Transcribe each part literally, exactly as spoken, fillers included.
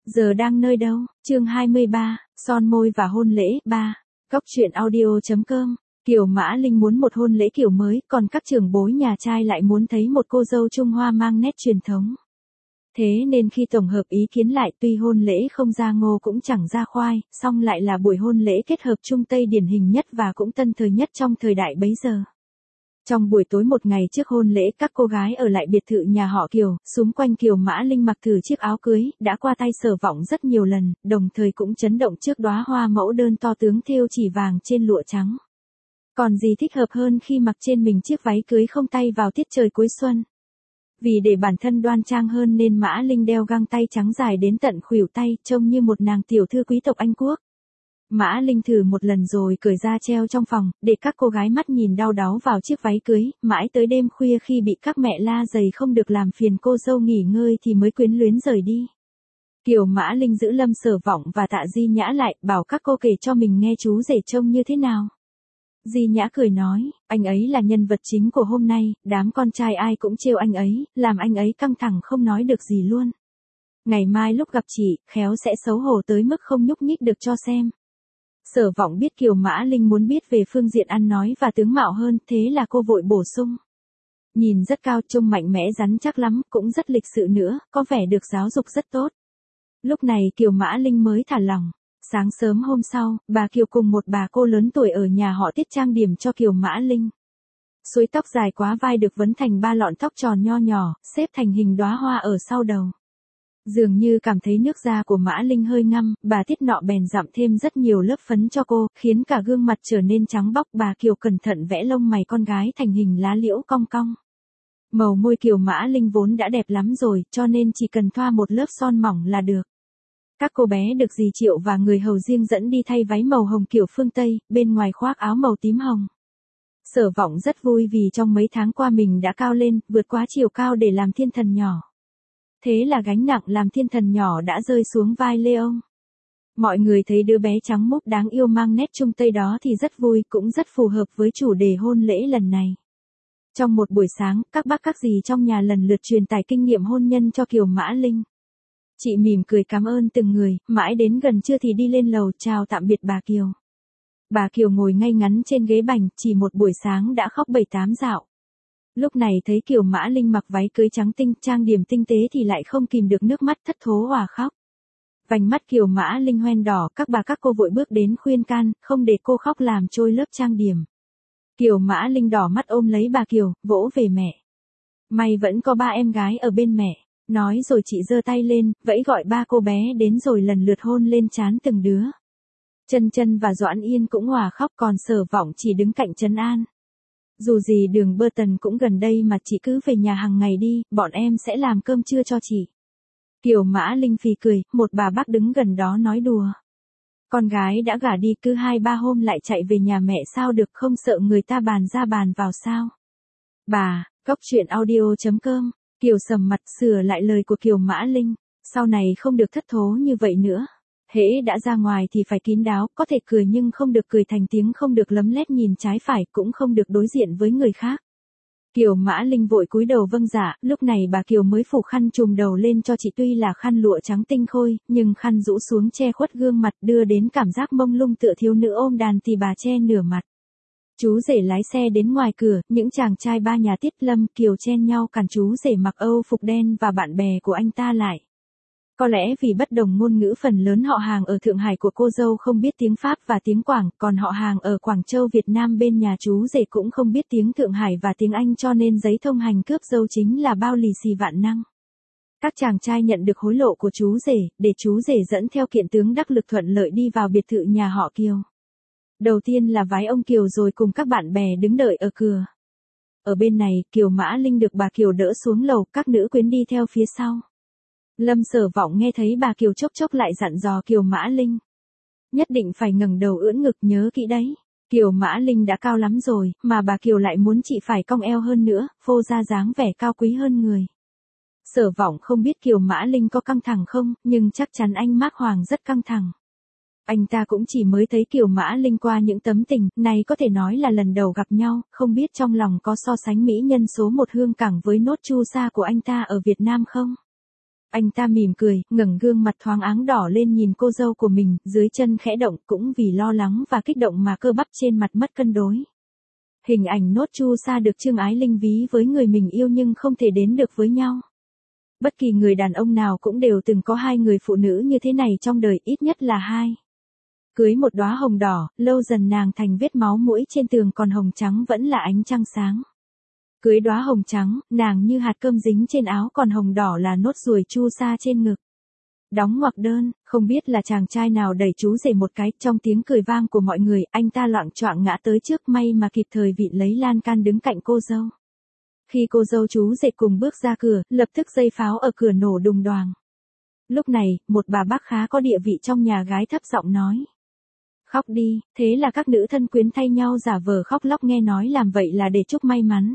Giờ đang nơi đâu? Chương hai mươi ba, son môi và hôn lễ. ba. Góc truyện audio.com. Kiều Mã Linh muốn một hôn lễ kiểu mới, còn các trưởng bối nhà trai lại muốn thấy một cô dâu Trung Hoa mang nét truyền thống. Thế nên khi tổng hợp ý kiến lại, tuy hôn lễ không ra ngô cũng chẳng ra khoai, song lại là buổi hôn lễ kết hợp Trung Tây điển hình nhất và cũng tân thời nhất trong thời đại bấy giờ. Trong buổi tối một ngày trước hôn lễ, các cô gái ở lại biệt thự nhà họ Kiều, xúm quanh Kiều Mã Linh mặc thử chiếc áo cưới, đã qua tay Sở Vọng rất nhiều lần, đồng thời cũng chấn động trước đóa hoa mẫu đơn to tướng thêu chỉ vàng trên lụa trắng. Còn gì thích hợp hơn khi mặc trên mình chiếc váy cưới không tay vào tiết trời cuối xuân. Vì để bản thân đoan trang hơn nên Mã Linh đeo găng tay trắng dài đến tận khuỷu tay, trông như một nàng tiểu thư quý tộc Anh Quốc. Mã Linh thử một lần rồi cởi ra treo trong phòng, để các cô gái mắt nhìn đau đáu vào chiếc váy cưới, mãi tới đêm khuya khi bị các mẹ la dày không được làm phiền cô dâu nghỉ ngơi thì mới quyến luyến rời đi. Kiều Mã Linh giữ Lâm Sở Vọng và Tạ Di Nhã lại, bảo các cô kể cho mình nghe chú rể trông như thế nào. Di Nhã cười nói, anh ấy là nhân vật chính của hôm nay, đám con trai ai cũng trêu anh ấy, làm anh ấy căng thẳng không nói được gì luôn. Ngày mai lúc gặp chị, khéo sẽ xấu hổ tới mức không nhúc nhích được cho xem. Sở Vọng biết Kiều Mã Linh muốn biết về phương diện ăn nói và tướng mạo hơn, thế là cô vội bổ sung. Nhìn rất cao, trông mạnh mẽ rắn chắc lắm, cũng rất lịch sự nữa, có vẻ được giáo dục rất tốt. Lúc này Kiều Mã Linh mới thả lòng. Sáng sớm hôm sau, bà Kiều cùng một bà cô lớn tuổi ở nhà họ Tiết trang điểm cho Kiều Mã Linh. Suối tóc dài quá vai được vấn thành ba lọn tóc tròn nho nhỏ, xếp thành hình đóa hoa ở sau đầu. Dường như cảm thấy nước da của Mã Linh hơi ngăm, bà Tiết nọ bèn dặm thêm rất nhiều lớp phấn cho cô, khiến cả gương mặt trở nên trắng bóc. Bà Kiều cẩn thận vẽ lông mày con gái thành hình lá liễu cong cong. Màu môi Kiều Mã Linh vốn đã đẹp lắm rồi, cho nên chỉ cần thoa một lớp son mỏng là được. Các cô bé được dì Triệu và người hầu riêng dẫn đi thay váy màu hồng kiểu phương Tây, bên ngoài khoác áo màu tím hồng. Sở Vọng rất vui vì trong mấy tháng qua mình đã cao lên, vượt quá chiều cao để làm thiên thần nhỏ. Thế là gánh nặng làm thiên thần nhỏ đã rơi xuống vai Lê ông. Mọi người thấy đứa bé trắng múp đáng yêu mang nét Trung Tây đó thì rất vui, cũng rất phù hợp với chủ đề hôn lễ lần này. Trong một buổi sáng, các bác các dì trong nhà lần lượt truyền tải kinh nghiệm hôn nhân cho Kiều Mã Linh. Chị mỉm cười cảm ơn từng người, mãi đến gần trưa thì đi lên lầu chào tạm biệt bà Kiều. Bà Kiều ngồi ngay ngắn trên ghế bành, chỉ một buổi sáng đã khóc bảy tám dạo. Lúc này thấy Kiều Mã Linh mặc váy cưới trắng tinh, trang điểm tinh tế thì lại không kìm được nước mắt thất thố òa khóc. Vành mắt Kiều Mã Linh hoen đỏ, các bà các cô vội bước đến khuyên can, không để cô khóc làm trôi lớp trang điểm. Kiều Mã Linh đỏ mắt ôm lấy bà Kiều, vỗ về mẹ. May vẫn có ba em gái ở bên mẹ. Nói rồi chị giơ tay lên, vẫy gọi ba cô bé đến rồi lần lượt hôn lên trán từng đứa. Chân Chân và Doãn Yên cũng òa khóc, còn Sở Vọng chỉ đứng cạnh trấn an. Dù gì đường Bơ Tần cũng gần đây mà chị cứ về nhà hàng ngày đi, bọn em sẽ làm cơm trưa cho chị. Kiều Mã Linh phì cười, một bà bác đứng gần đó nói đùa. Con gái đã gả đi cứ hai ba hôm lại chạy về nhà mẹ sao được, không sợ người ta bàn ra bàn vào sao. Bà, góc truyện audio.com. Kiều sầm mặt sửa lại lời của Kiều Mã Linh, sau này không được thất thố như vậy nữa. Hễ đã ra ngoài thì phải kín đáo, có thể cười nhưng không được cười thành tiếng, không được lấm lét nhìn trái phải, cũng không được đối diện với người khác. Kiều Mã Linh vội cúi đầu vâng dạ, lúc này bà Kiều mới phủ khăn trùm đầu lên cho chị, tuy là khăn lụa trắng tinh khôi, nhưng khăn rũ xuống che khuất gương mặt, đưa đến cảm giác mông lung tựa thiếu nữ ôm đàn thì bà che nửa mặt. Chú rể lái xe đến ngoài cửa, những chàng trai ba nhà Tiết Lâm Kiều chen nhau cản chú rể mặc Âu phục đen và bạn bè của anh ta lại. Có lẽ vì bất đồng ngôn ngữ, phần lớn họ hàng ở Thượng Hải của cô dâu không biết tiếng Pháp và tiếng Quảng, còn họ hàng ở Quảng Châu Việt Nam bên nhà chú rể cũng không biết tiếng Thượng Hải và tiếng Anh, cho nên giấy thông hành cướp dâu chính là bao lì xì vạn năng. Các chàng trai nhận được hối lộ của chú rể, để chú rể dẫn theo kiện tướng đắc lực thuận lợi đi vào biệt thự nhà họ Kiều. Đầu tiên là vái ông Kiều rồi cùng các bạn bè đứng đợi ở cửa. Ở bên này, Kiều Mã Linh được bà Kiều đỡ xuống lầu, các nữ quyến đi theo phía sau. Lâm Sở Vọng nghe thấy bà Kiều chốc chốc lại dặn dò Kiều Mã Linh. Nhất định phải ngẩng đầu ưỡn ngực, nhớ kỹ đấy. Kiều Mã Linh đã cao lắm rồi, mà bà Kiều lại muốn chị phải cong eo hơn nữa, phô ra dáng vẻ cao quý hơn người. Sở Vọng không biết Kiều Mã Linh có căng thẳng không, nhưng chắc chắn anh Mác Hoàng rất căng thẳng. Anh ta cũng chỉ mới thấy Kiều Mã Linh qua những tấm tình, này có thể nói là lần đầu gặp nhau, không biết trong lòng có so sánh mỹ nhân số một Hương Cảng với Nốt Chu Sa của anh ta ở Việt Nam không? Anh ta mỉm cười, ngẩng gương mặt thoáng áng đỏ lên nhìn cô dâu của mình, dưới chân khẽ động cũng vì lo lắng và kích động mà cơ bắp trên mặt mất cân đối. Hình ảnh nốt chu sa được Trương Ái Linh ví với người mình yêu nhưng không thể đến được với nhau. Bất kỳ người đàn ông nào cũng đều từng có hai người phụ nữ như thế này trong đời, ít nhất là hai. Cưới một đóa hồng đỏ, lâu dần nàng thành vết máu mũi trên tường, còn hồng trắng vẫn là ánh trăng sáng. Cưới đóa hồng trắng, nàng như hạt cơm dính trên áo, còn hồng đỏ là nốt ruồi chu sa trên ngực. Đóng ngoặc đơn, không biết là chàng trai nào đẩy chú rể một cái, trong tiếng cười vang của mọi người, anh ta loạng choạng ngã tới trước, may mà kịp thời vịn lấy lan can đứng cạnh cô dâu. Khi cô dâu chú rể cùng bước ra cửa, lập tức dây pháo ở cửa nổ đùng đoàng. Lúc này, một bà bác khá có địa vị trong nhà gái thấp giọng nói. Khóc đi, thế là các nữ thân quyến thay nhau giả vờ khóc lóc, nghe nói làm vậy là để chúc may mắn.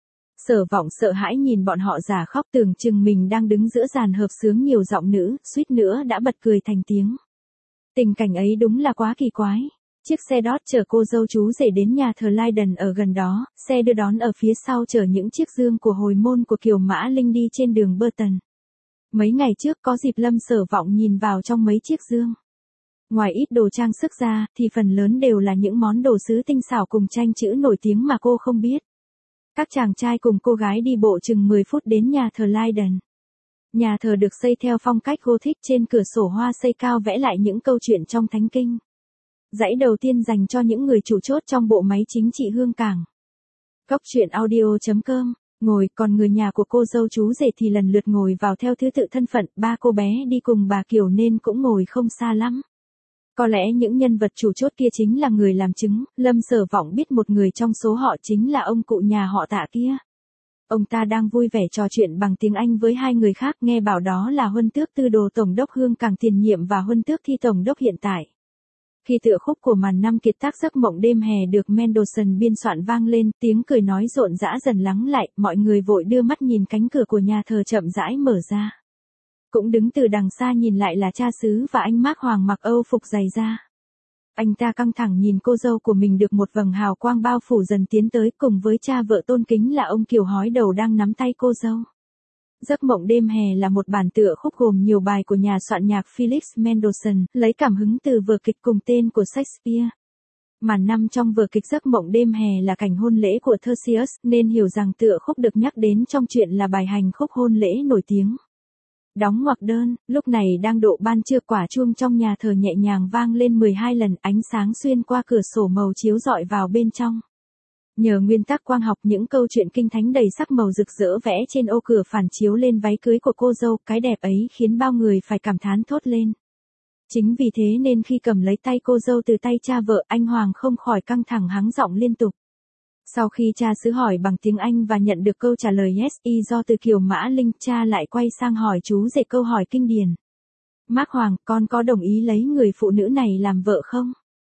Sở Vọng sợ hãi nhìn bọn họ giả khóc, tưởng chừng mình đang đứng giữa dàn hợp xướng nhiều giọng nữ, suýt nữa đã bật cười thành tiếng. Tình cảnh ấy đúng là quá kỳ quái. Chiếc xe Dodge chở cô dâu chú rể đến nhà thờ Leiden ở gần đó, xe đưa đón ở phía sau chở những chiếc dương của hồi môn của Kiều Mã Linh đi trên đường Burton. Mấy ngày trước có dịp Lâm Sở Vọng nhìn vào trong mấy chiếc dương. Ngoài ít đồ trang sức ra, thì phần lớn đều là những món đồ sứ tinh xảo cùng tranh chữ nổi tiếng mà cô không biết. Các chàng trai cùng cô gái đi bộ chừng mười phút đến nhà thờ Leiden. Nhà thờ được xây theo phong cách Gothic, trên cửa sổ hoa xây cao vẽ lại những câu chuyện trong Thánh Kinh. Dãy đầu tiên dành cho những người chủ chốt trong bộ máy chính trị hương cảng. Góc truyện audio chấm com, ngồi, còn người nhà của cô dâu chú rể thì lần lượt ngồi vào theo thứ tự thân phận, ba cô bé đi cùng bà Kiều nên cũng ngồi không xa lắm. Có lẽ những nhân vật chủ chốt kia chính là người làm chứng, Lâm Sở Vọng biết một người trong số họ chính là ông cụ nhà họ Tạ kia. Ông ta đang vui vẻ trò chuyện bằng tiếng Anh với hai người khác, nghe bảo đó là Huân Tước Tư Đồ Tổng đốc hương cảng tiền nhiệm và Huân Tước Thi Tổng đốc hiện tại. Khi tựa khúc của màn năm kiệt tác Giấc Mộng Đêm Hè được Mendelssohn biên soạn vang lên, tiếng cười nói rộn rã dần lắng lại, mọi người vội đưa mắt nhìn cánh cửa của nhà thờ chậm rãi mở ra. Cũng đứng từ đằng xa nhìn lại là cha xứ và anh Mác Hoàng mặc Âu phục dày da. Anh ta căng thẳng nhìn cô dâu của mình được một vầng hào quang bao phủ dần tiến tới, cùng với cha vợ tôn kính là ông Kiều hói đầu đang nắm tay cô dâu. Giấc Mộng Đêm Hè là một bản tựa khúc gồm nhiều bài của nhà soạn nhạc Felix Mendelssohn, lấy cảm hứng từ vở kịch cùng tên của Shakespeare. Màn năm trong vở kịch Giấc Mộng Đêm Hè là cảnh hôn lễ của Theseus, nên hiểu rằng tựa khúc được nhắc đến trong truyện là bài hành khúc hôn lễ nổi tiếng. Đóng ngoặc đơn, lúc này đang độ ban trưa, quả chuông trong nhà thờ nhẹ nhàng vang lên mười hai lần, ánh sáng xuyên qua cửa sổ màu chiếu rọi vào bên trong. Nhờ nguyên tắc quang học, những câu chuyện kinh thánh đầy sắc màu rực rỡ vẽ trên ô cửa phản chiếu lên váy cưới của cô dâu, cái đẹp ấy khiến bao người phải cảm thán thốt lên. Chính vì thế nên khi cầm lấy tay cô dâu từ tay cha vợ, anh Hoàng không khỏi căng thẳng hắng giọng liên tục. Sau khi cha xứ hỏi bằng tiếng Anh và nhận được câu trả lời yes y do từ Kiều Mã Linh, cha lại quay sang hỏi chú rể câu hỏi kinh điển. Mác Hoàng, con có đồng ý lấy người phụ nữ này làm vợ không?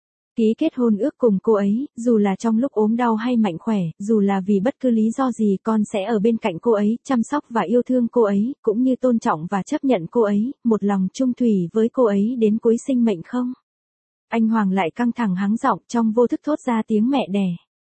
Ký kết hôn ước cùng cô ấy, dù là trong lúc ốm đau hay mạnh khỏe, dù là vì bất cứ lý do gì, con sẽ ở bên cạnh cô ấy, chăm sóc và yêu thương cô ấy, cũng như tôn trọng và chấp nhận cô ấy, một lòng chung thủy với cô ấy đến cuối sinh mệnh không? Anh Hoàng lại căng thẳng hắng giọng, trong vô thức thốt ra tiếng mẹ đẻ.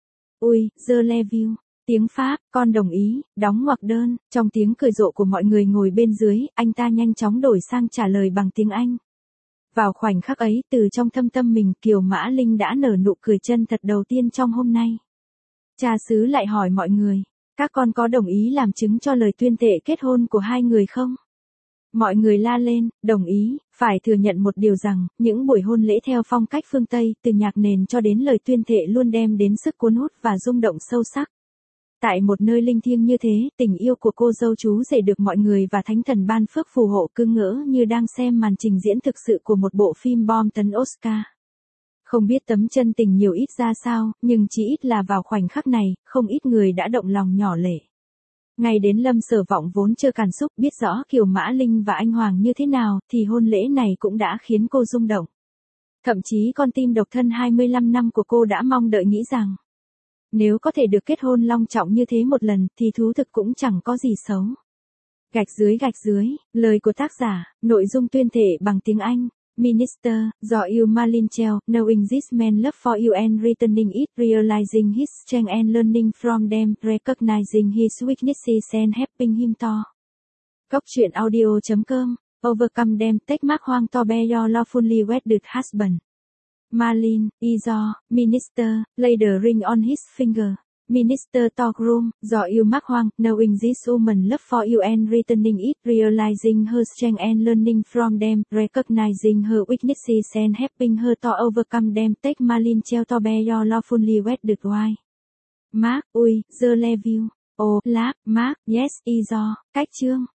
Ui, je le vu. Tiếng Pháp, con đồng ý, đóng ngoặc đơn, trong tiếng cười rộ của mọi người ngồi bên dưới, anh ta nhanh chóng đổi sang trả lời bằng tiếng Anh. Vào khoảnh khắc ấy, từ trong thâm tâm mình, Kiều Mã Linh đã nở nụ cười chân thật đầu tiên trong hôm nay. Cha xứ lại hỏi mọi người, các con có đồng ý làm chứng cho lời tuyên thệ kết hôn của hai người không? Mọi người la lên, đồng ý, phải thừa nhận một điều rằng, những buổi hôn lễ theo phong cách phương Tây, từ nhạc nền cho đến lời tuyên thệ luôn đem đến sức cuốn hút và rung động sâu sắc. Tại một nơi linh thiêng như thế, tình yêu của cô dâu chú rể được mọi người và thánh thần ban phước phù hộ, cứ ngỡ như đang xem màn trình diễn thực sự của một bộ phim bom tấn Oscar. Không biết tấm chân tình nhiều ít ra sao, nhưng chỉ ít là vào khoảnh khắc này, không ít người đã động lòng nhỏ lệ. Ngay đến Lâm Sở Vọng vốn chưa cảm xúc, biết rõ Kiều Mã Linh và anh Hoàng như thế nào, thì hôn lễ này cũng đã khiến cô rung động. Thậm chí con tim độc thân hai mươi lăm năm của cô đã mong đợi nghĩ rằng, nếu có thể được kết hôn long trọng như thế một lần, thì thú thực cũng chẳng có gì xấu. Gạch dưới gạch dưới, lời của tác giả, nội dung tuyên thệ bằng tiếng Anh. Minister, do you Malinchel, knowing this man love for you and returning it, realizing his strength and learning from them, recognizing his weaknesses and helping him to Cốc truyện audio chấm com. Overcome them take mark hoang to be your lawfully wedded husband. Marlene, Izor, Minister, lay the ring on his finger. Minister talk room, do you mark hoang, knowing this woman love for you and returning it, realizing her strength and learning from them, recognizing her weaknesses and helping her to overcome them, take Marlene treo to be your lawfully wedded wife. Mark, ui, the love you. Oh, lap, Mark, yes, Izor, cách chương.